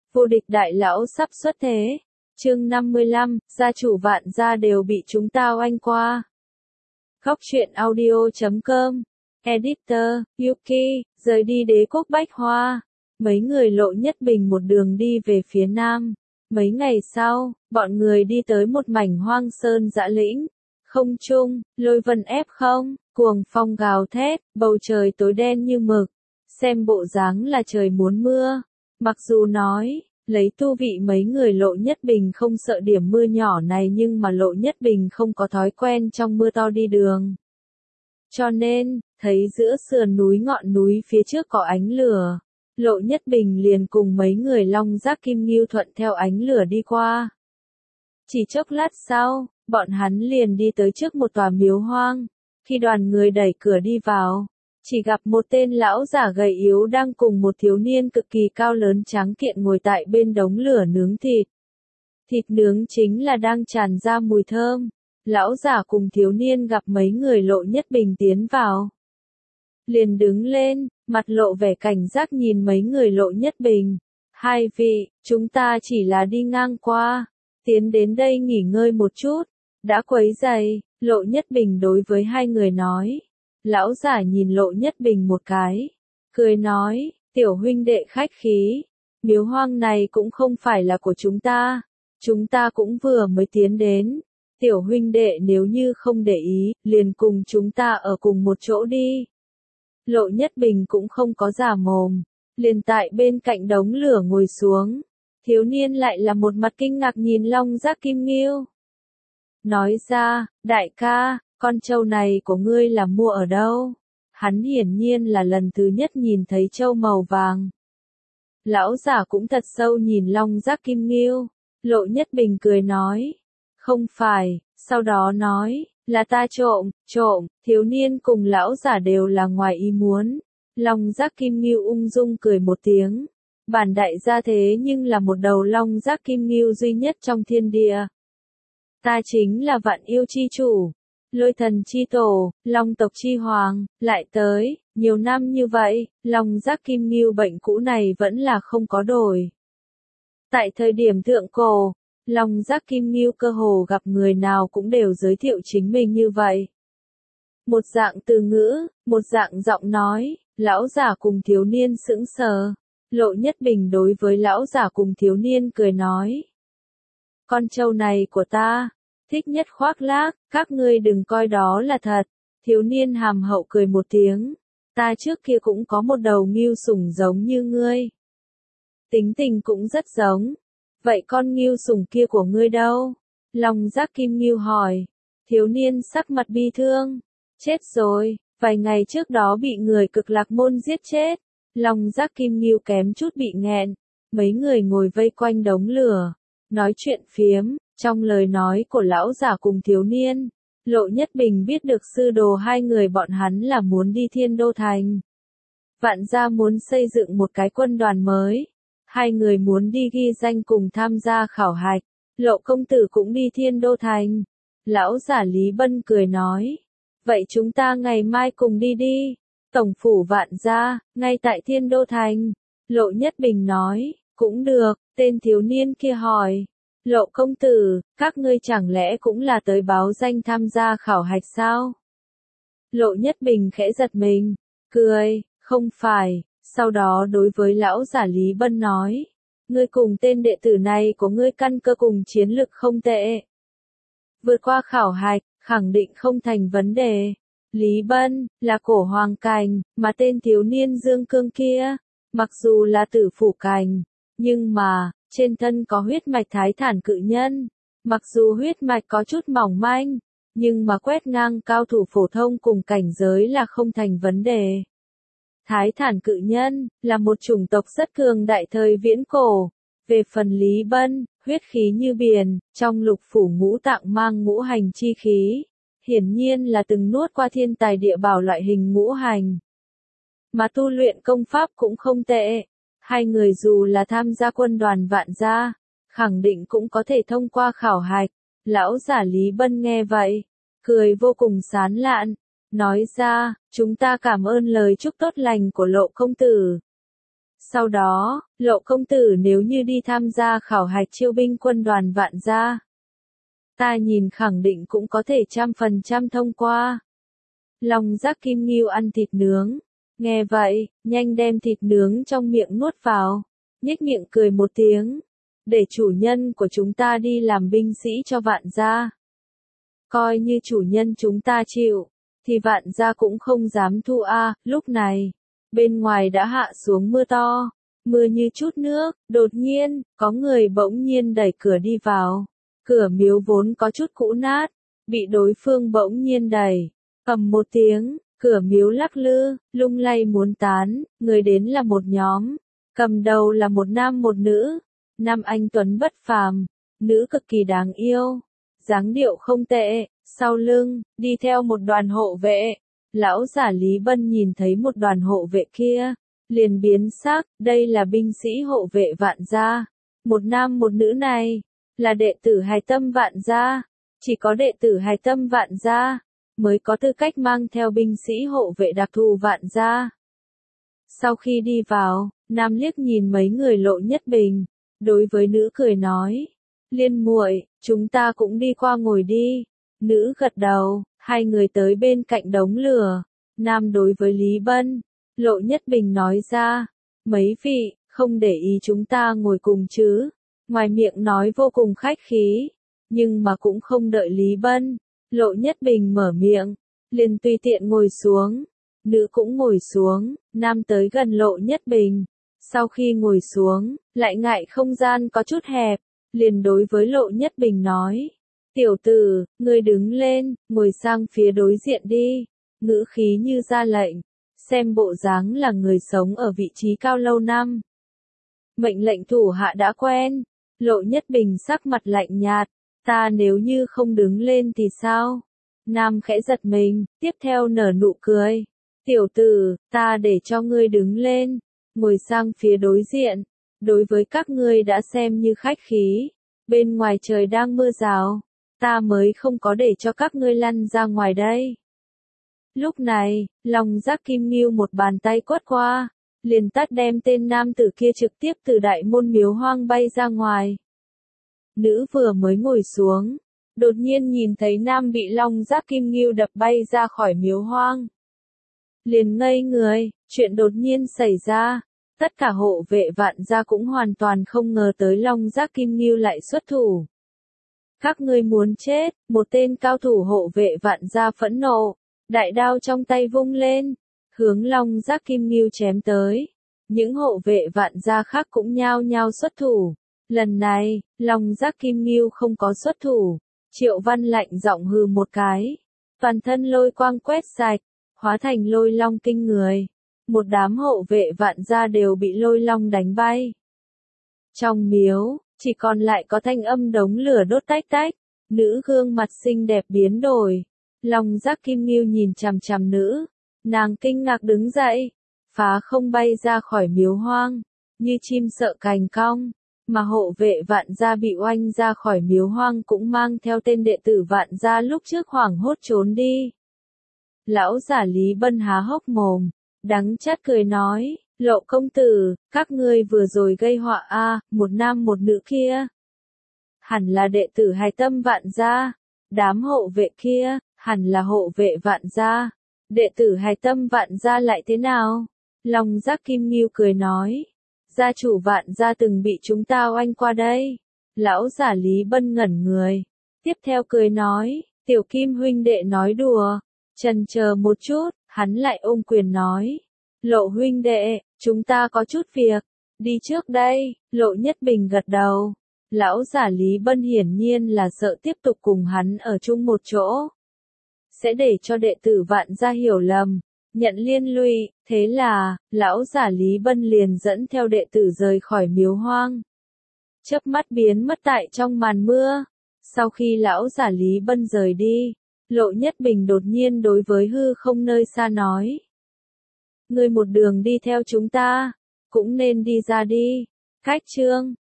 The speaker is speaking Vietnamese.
Vô địch đại lão sắp xuất thế. Chương 55, gia chủ vạn gia đều bị chúng ta oanh qua. Góc truyện audio.com. Editor, Yuki, rời đi đế quốc Bách Hoa. Mấy người Lộ Nhất Bình một đường đi về phía nam. Mấy ngày sau, bọn người đi tới một mảnh hoang sơn dã lĩnh. Không trung, lôi vân ép không, cuồng phong gào thét, bầu trời tối đen như mực. Xem bộ dáng là trời muốn mưa. Mặc dù nói, lấy tu vị mấy người Lộ Nhất Bình không sợ điểm mưa nhỏ này, nhưng mà Lộ Nhất Bình không có thói quen trong mưa to đi đường. Cho nên, thấy giữa sườn núi ngọn núi phía trước có ánh lửa, Lộ Nhất Bình liền cùng mấy người Long Giác Kim Ngưu thuận theo ánh lửa đi qua. Chỉ chốc lát sau, bọn hắn liền đi tới trước một tòa miếu hoang. Khi đoàn người đẩy cửa đi vào, chỉ gặp một tên lão giả gầy yếu đang cùng một thiếu niên cực kỳ cao lớn tráng kiện ngồi tại bên đống lửa nướng thịt. Thịt nướng chính là đang tràn ra mùi thơm. Lão giả cùng thiếu niên gặp mấy người Lộ Nhất Bình tiến vào, liền đứng lên, mặt lộ vẻ cảnh giác nhìn mấy người Lộ Nhất Bình. Hai vị, chúng ta chỉ là đi ngang qua, tiến đến đây nghỉ ngơi một chút, đã quấy rầy. Lộ Nhất Bình đối với hai người nói. Lão giả nhìn Lộ Nhất Bình một cái, cười nói, tiểu huynh đệ khách khí, miếu hoang này cũng không phải là của chúng ta cũng vừa mới tiến đến. Tiểu huynh đệ nếu như không để ý, liền cùng chúng ta ở cùng một chỗ đi. Lộ Nhất Bình cũng không có giả mồm, liền tại bên cạnh đống lửa ngồi xuống. Thiếu niên lại là một mặt kinh ngạc nhìn Long Giác Kim Ngưu. Nói ra, đại ca, con trâu này của ngươi là mua ở đâu? Hắn hiển nhiên là lần thứ nhất nhìn thấy trâu màu vàng. Lão giả cũng thật sâu nhìn Long Giác Kim Ngưu. Lộ Nhất Bình cười nói. Không phải, sau đó nói, là ta trộm, thiếu niên cùng lão giả đều là ngoài ý muốn. Long Giác Kim Ngưu ung dung cười một tiếng. Bản đại gia thế nhưng là một đầu Long Giác Kim Ngưu duy nhất trong thiên địa. Ta chính là vạn yêu chi chủ, lôi thần chi tổ, long tộc chi hoàng, lại tới, nhiều năm như vậy, Long Giác Kim Ngưu bệnh cũ này vẫn là không có đổi. Tại thời điểm thượng cổ, Long Giác Kim Ngưu cơ hồ gặp người nào cũng đều giới thiệu chính mình như vậy. Một dạng từ ngữ, một dạng giọng nói, lão giả cùng thiếu niên sững sờ. Lộ Nhất Bình đối với lão giả cùng thiếu niên cười nói. Con trâu này của ta, thích nhất khoác lác, các ngươi đừng coi đó là thật. Thiếu niên hàm hậu cười một tiếng. Ta trước kia cũng có một đầu ngưu sủng giống như ngươi. Tính tình cũng rất giống. Vậy con ngưu sủng kia của ngươi đâu? Long Giác Kim Ngưu hỏi. Thiếu niên sắc mặt bi thương. Chết rồi, vài ngày trước đó bị người Cực Lạc môn giết chết. Long Giác Kim Ngưu kém chút bị nghẹn. Mấy người ngồi vây quanh đống lửa, nói chuyện phiếm. Trong lời nói của lão giả cùng thiếu niên, Lộ Nhất Bình biết được sư đồ hai người bọn hắn là muốn đi Thiên Đô Thành. Vạn gia muốn xây dựng một cái quân đoàn mới. Hai người muốn đi ghi danh cùng tham gia khảo hạch. Lộ công tử cũng đi Thiên Đô Thành. Lão giả Lý Bân cười nói. Vậy chúng ta ngày mai cùng đi đi. Tổng phủ Vạn gia, ngay tại Thiên Đô Thành. Lộ Nhất Bình nói, cũng được. Tên thiếu niên kia hỏi. Lộ công tử, các ngươi chẳng lẽ cũng là tới báo danh tham gia khảo hạch sao? Lộ Nhất Bình khẽ giật mình, cười, không phải, sau đó đối với lão giả Lý Bân nói, ngươi cùng tên đệ tử này của ngươi căn cơ cùng chiến lực không tệ. Vượt qua khảo hạch, khẳng định không thành vấn đề. Lý Bân, là cổ hoàng cành, mà tên thiếu niên Dương Cương kia, mặc dù là tử phủ cành, nhưng mà, trên thân có huyết mạch Thái Thản cự nhân. Mặc dù huyết mạch có chút mỏng manh, nhưng mà quét ngang cao thủ phổ thông cùng cảnh giới là không thành vấn đề. Thái Thản cự nhân, là một chủng tộc rất cường đại thời viễn cổ. Về phần Lý Bân, huyết khí như biển, trong lục phủ ngũ tạng mang ngũ hành chi khí. Hiển nhiên là từng nuốt qua thiên tài địa bảo loại hình ngũ hành. Mà tu luyện công pháp cũng không tệ. Hai người dù là tham gia quân đoàn Vạn gia, khẳng định cũng có thể thông qua khảo hạch. Lão giả Lý Bân nghe vậy, cười vô cùng sán lạn, nói ra, chúng ta cảm ơn lời chúc tốt lành của Lộ công tử. Sau đó, Lộ công tử nếu như đi tham gia khảo hạch chiêu binh quân đoàn Vạn gia, ta nhìn khẳng định cũng có thể 100% thông qua. Long Giác Kim Ngưu ăn thịt nướng. Nghe vậy, nhanh đem thịt nướng trong miệng nuốt vào, nhếch miệng cười một tiếng. Để chủ nhân của chúng ta đi làm binh sĩ cho Vạn gia. Coi như chủ nhân chúng ta chịu, thì Vạn gia cũng không dám thu a. Lúc này, bên ngoài đã hạ xuống mưa to, mưa như chút nước. Đột nhiên, có người bỗng nhiên đẩy cửa đi vào. Cửa miếu vốn có chút cũ nát, bị đối phương bỗng nhiên đẩy. Ầm một tiếng, cửa miếu lắc lư, lung lay muốn tán. Người đến là một nhóm, cầm đầu là một nam một nữ. Nam anh tuấn bất phàm, nữ cực kỳ đáng yêu, dáng điệu không tệ. Sau lưng, đi theo một đoàn hộ vệ. Lão giả Lý Bân nhìn thấy một đoàn hộ vệ kia, liền biến sắc. Đây là binh sĩ hộ vệ Vạn gia. Một nam một nữ này, là đệ tử hài tâm Vạn gia. Chỉ có đệ tử hài tâm Vạn gia mới có tư cách mang theo binh sĩ hộ vệ đặc thù Vạn gia. Sau khi đi vào, nam liếc nhìn mấy người Lộ Nhất Bình, đối với nữ cười nói: Liên muội, chúng ta cũng đi qua ngồi đi. Nữ gật đầu, hai người tới bên cạnh đống lửa. Nam đối với Lý Bân, Lộ Nhất Bình nói ra: Mấy vị, không để ý chúng ta ngồi cùng chứ? Ngoài miệng nói vô cùng khách khí, nhưng mà cũng không đợi Lý Bân, Lộ Nhất Bình mở miệng, liền tùy tiện ngồi xuống. Nữ cũng ngồi xuống, nam tới gần Lộ Nhất Bình. Sau khi ngồi xuống, lại ngại không gian có chút hẹp, liền đối với Lộ Nhất Bình nói: Tiểu tử, ngươi đứng lên, ngồi sang phía đối diện đi. Ngữ khí như ra lệnh, xem bộ dáng là người sống ở vị trí cao lâu năm. Mệnh lệnh thủ hạ đã quen. Lộ Nhất Bình sắc mặt lạnh nhạt: Ta nếu như không đứng lên thì sao? Nam khẽ giật mình, tiếp theo nở nụ cười: Tiểu tử, ta để cho ngươi đứng lên, ngồi sang phía đối diện. Đối với các ngươi đã xem như khách khí. Bên ngoài trời đang mưa rào, ta mới không có để cho các ngươi lăn ra ngoài đây. Lúc này, Long Giác Kim Ngưu một bàn tay quất qua, liền tát đem tên nam tử kia trực tiếp từ đại môn miếu hoang bay ra ngoài. Nữ vừa mới ngồi xuống, đột nhiên nhìn thấy nam bị Long Giác Kim Ngưu đập bay ra khỏi miếu hoang. Liền ngây người, chuyện đột nhiên xảy ra. Tất cả hộ vệ Vạn gia cũng hoàn toàn không ngờ tới Long Giác Kim Ngưu lại xuất thủ. Các ngươi muốn chết, một tên cao thủ hộ vệ Vạn gia phẫn nộ, đại đao trong tay vung lên, hướng Long Giác Kim Ngưu chém tới. Những hộ vệ Vạn gia khác cũng nhao nhao xuất thủ. Lần này, Long Giác Kim Ngưu không có xuất thủ. Triệu Văn lạnh giọng hừ một cái, toàn thân lôi quang quét sạch, hóa thành lôi long kinh người. Một đám hộ vệ Vạn gia đều bị lôi long đánh bay. Trong miếu, chỉ còn lại có thanh âm đống lửa đốt tách tách. Nữ gương mặt xinh đẹp biến đổi. Long Giác Kim Ngưu nhìn chằm chằm nữ. Nàng kinh ngạc đứng dậy, phá không bay ra khỏi miếu hoang, như chim sợ cành cong. Mà hộ vệ Vạn gia bị oanh ra khỏi miếu hoang cũng mang theo tên đệ tử Vạn gia lúc trước hoảng hốt trốn đi. Lão giả Lý Bân há hốc mồm, đắng chát cười nói: Lộ công tử, các ngươi vừa rồi gây họa a, một nam một nữ kia. Hẳn là đệ tử hài tâm Vạn gia. Đám hộ vệ kia, hẳn là hộ vệ Vạn gia. Đệ tử hài tâm Vạn gia lại thế nào? Long Giác Kim Ngưu cười nói: Gia chủ Vạn gia từng bị chúng ta oanh qua đây. Lão giả Lý Bân ngẩn người, tiếp theo cười nói: Tiểu Kim huynh đệ nói đùa. Chần chờ một chút, hắn lại ôm quyền nói: Lộ huynh đệ, chúng ta có chút việc, đi trước đây. Lộ Nhất Bình gật đầu. Lão giả Lý Bân hiển nhiên là sợ tiếp tục cùng hắn ở chung một chỗ, sẽ để cho đệ tử Vạn gia hiểu lầm, nhận liên lụy. Thế là, lão giả Lý Bân liền dẫn theo đệ tử rời khỏi miếu hoang, chớp mắt biến mất tại trong màn mưa. Sau khi lão giả Lý Bân rời đi, Lộ Nhất Bình đột nhiên đối với hư không nơi xa nói: Ngươi một đường đi theo chúng ta, cũng nên đi ra đi. Khách chương